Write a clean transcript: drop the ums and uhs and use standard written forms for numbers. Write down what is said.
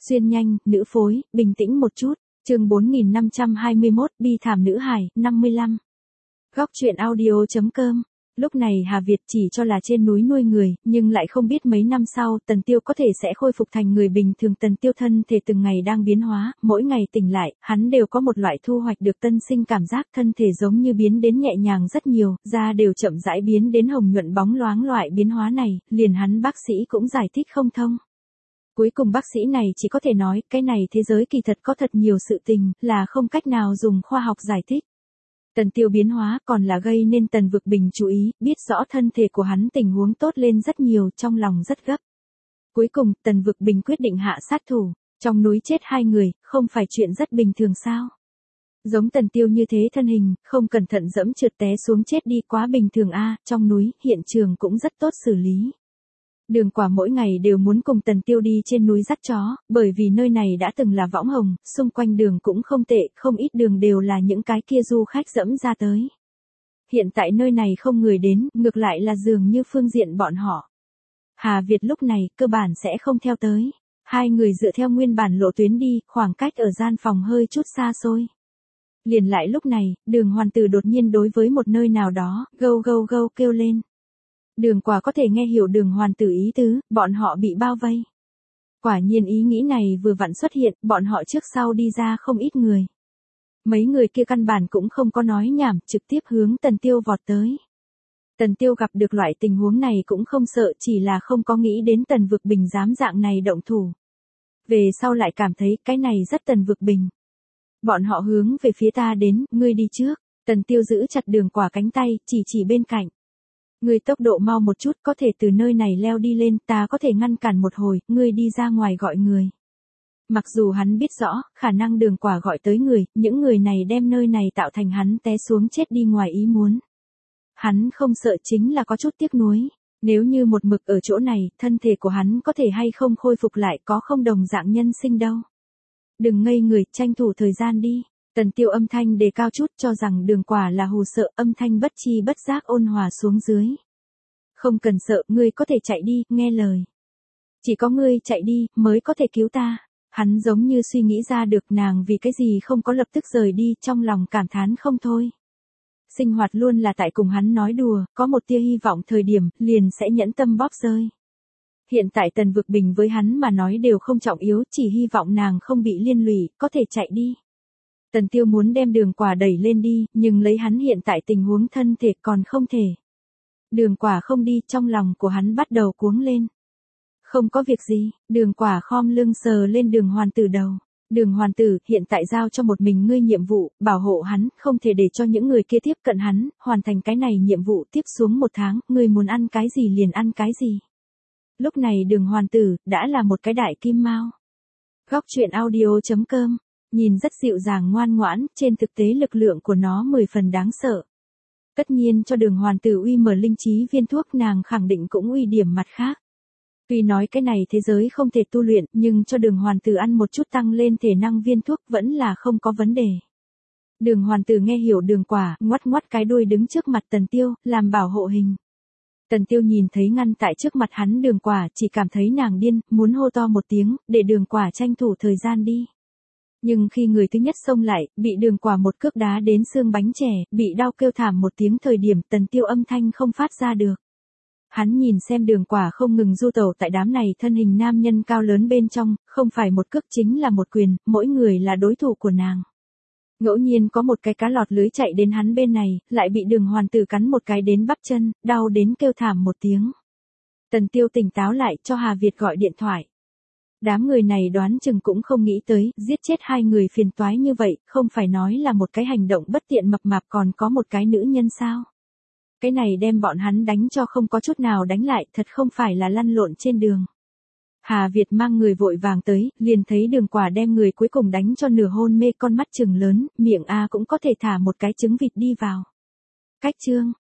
Xuyên nhanh, nữ phối, bình tĩnh một chút. Chương 4521, bi thảm nữ hài, 55. Góc truyện audio.com. Lúc này Hà Việt chỉ cho là trên núi nuôi người, nhưng lại không biết mấy năm sau, Tần Tiêu có thể sẽ khôi phục thành người bình thường. Tần Tiêu thân thể từng ngày đang biến hóa, mỗi ngày tỉnh lại, hắn đều có một loại thu hoạch được tân sinh cảm giác, thân thể giống như biến đến nhẹ nhàng rất nhiều, da đều chậm rãi biến đến hồng nhuận bóng loáng. Loại biến hóa này, liền hắn bác sĩ cũng giải thích không thông. Cuối cùng bác sĩ này chỉ có thể nói, cái này thế giới kỳ thật có thật nhiều sự tình, là không cách nào dùng khoa học giải thích. Tần Tiêu biến hóa còn là gây nên Tần Vực Bình chú ý, biết rõ thân thể của hắn tình huống tốt lên rất nhiều, trong lòng rất gấp. Cuối cùng, Tần Vực Bình quyết định hạ sát thủ, trong núi chết 2 người, không phải chuyện rất bình thường sao? Giống Tần Tiêu như thế thân hình, không cẩn thận dẫm trượt té xuống chết đi quá bình thường a. Trong núi, hiện trường cũng rất tốt xử lý. Đường Quả mỗi ngày đều muốn cùng Tần Tiêu đi trên núi dắt chó, bởi vì nơi này đã từng là võng hồng, xung quanh đường cũng không tệ, không ít đường đều là những cái kia du khách dẫm ra tới. Hiện tại nơi này không người đến, ngược lại là dường như phương diện bọn họ. Hà Việt lúc này, cơ bản sẽ không theo tới. 2 người dựa theo nguyên bản lộ tuyến đi, khoảng cách ở gian phòng hơi chút xa xôi. Liền lại lúc này, Đường Hoàn Tử đột nhiên đối với một nơi nào đó, gâu gâu gâu kêu lên. Đường Quả có thể nghe hiểu Đường Hoàn Tử ý tứ, bọn họ bị bao vây. Quả nhiên ý nghĩ này vừa vặn xuất hiện, bọn họ trước sau đi ra không ít người. Mấy người kia căn bản cũng không có nói nhảm, trực tiếp hướng Tần Tiêu vọt tới. Tần Tiêu gặp được loại tình huống này cũng không sợ, chỉ là không có nghĩ đến Tần Vực Bình dám dạng này động thủ. Về sau lại cảm thấy cái này rất Tần Vực Bình. Bọn họ hướng về phía ta đến, ngươi đi trước. Tần Tiêu giữ chặt Đường Quả cánh tay, chỉ bên cạnh. Ngươi tốc độ mau một chút, có thể từ nơi này leo đi lên, ta có thể ngăn cản một hồi, ngươi đi ra ngoài gọi người. Mặc dù hắn biết rõ, khả năng Đường Quả gọi tới người, những người này đem nơi này tạo thành hắn té xuống chết đi ngoài ý muốn. Hắn không sợ chính là có chút tiếc nuối. Nếu như một mực ở chỗ này, thân thể của hắn có thể hay không khôi phục lại, có không đồng dạng nhân sinh đâu. Đừng ngây người, tranh thủ thời gian đi. Tần Tiêu âm thanh đề cao chút, cho rằng Đường Quả là hù sợ, âm thanh bất chi bất giác ôn hòa xuống dưới. Không cần sợ, ngươi có thể chạy đi, nghe lời. Chỉ có ngươi chạy đi, mới có thể cứu ta. Hắn giống như suy nghĩ ra được nàng vì cái gì không có lập tức rời đi, trong lòng cảm thán không thôi. Sinh hoạt luôn là tại cùng hắn nói đùa, có một tia hy vọng thời điểm, liền sẽ nhẫn tâm bóp rơi. Hiện tại Tần Vực Bình với hắn mà nói đều không trọng yếu, chỉ hy vọng nàng không bị liên lụy, có thể chạy đi. Tần Tiêu muốn đem Đường Quả đẩy lên đi, nhưng lấy hắn hiện tại tình huống thân thể còn không thể. Đường Quả không đi, trong lòng của hắn bắt đầu cuống lên. Không có việc gì, Đường Quả khom lưng sờ lên Đường Hoàn Tử đầu. Đường Hoàn Tử, hiện tại giao cho một mình ngươi nhiệm vụ, bảo hộ hắn, không thể để cho những người kia tiếp cận hắn, hoàn thành cái này nhiệm vụ tiếp xuống 1 tháng, ngươi muốn ăn cái gì liền ăn cái gì. Lúc này Đường Hoàn Tử, đã là một cái đại kim mao. Góc truyện audio.com. Nhìn rất dịu dàng ngoan ngoãn, trên thực tế lực lượng của nó 10 phần đáng sợ. Tất nhiên cho Đường Hoàn Tử uy mở linh trí viên thuốc, nàng khẳng định cũng uy điểm mặt khác. Tuy nói cái này thế giới không thể tu luyện, nhưng cho Đường Hoàn Tử ăn một chút tăng lên thể năng viên thuốc vẫn là không có vấn đề. Đường Hoàn Tử nghe hiểu Đường Quả, ngoắt ngoắt cái đuôi đứng trước mặt Tần Tiêu, làm bảo hộ hình. Tần Tiêu nhìn thấy ngăn tại trước mặt hắn Đường Quả, chỉ cảm thấy nàng điên, muốn hô to một tiếng, để Đường Quả tranh thủ thời gian đi. Nhưng khi người thứ nhất xông lại, bị Đường Quả một cước đá đến xương bánh chè, bị đau kêu thảm một tiếng thời điểm Tần Tiêu âm thanh không phát ra được. Hắn nhìn xem Đường Quả không ngừng du tẩu tại đám này thân hình nam nhân cao lớn bên trong, không phải một cước chính là một quyền, mỗi người là đối thủ của nàng. Ngẫu nhiên có một cái cá lọt lưới chạy đến hắn bên này, lại bị Đường Hoàn Tử cắn một cái đến bắp chân, đau đến kêu thảm một tiếng. Tần Tiêu tỉnh táo lại, cho Hà Việt gọi điện thoại. Đám người này đoán chừng cũng không nghĩ tới, giết chết 2 người phiền toái như vậy, không phải nói là một cái hành động bất tiện mập mạp còn có một cái nữ nhân sao. Cái này đem bọn hắn đánh cho không có chút nào đánh lại, thật không phải là lăn lộn trên đường. Hà Việt mang người vội vàng tới, liền thấy Đường Quả đem người cuối cùng đánh cho nửa hôn mê, con mắt trừng lớn, miệng A cũng có thể thả một cái trứng vịt đi vào. Cách chương,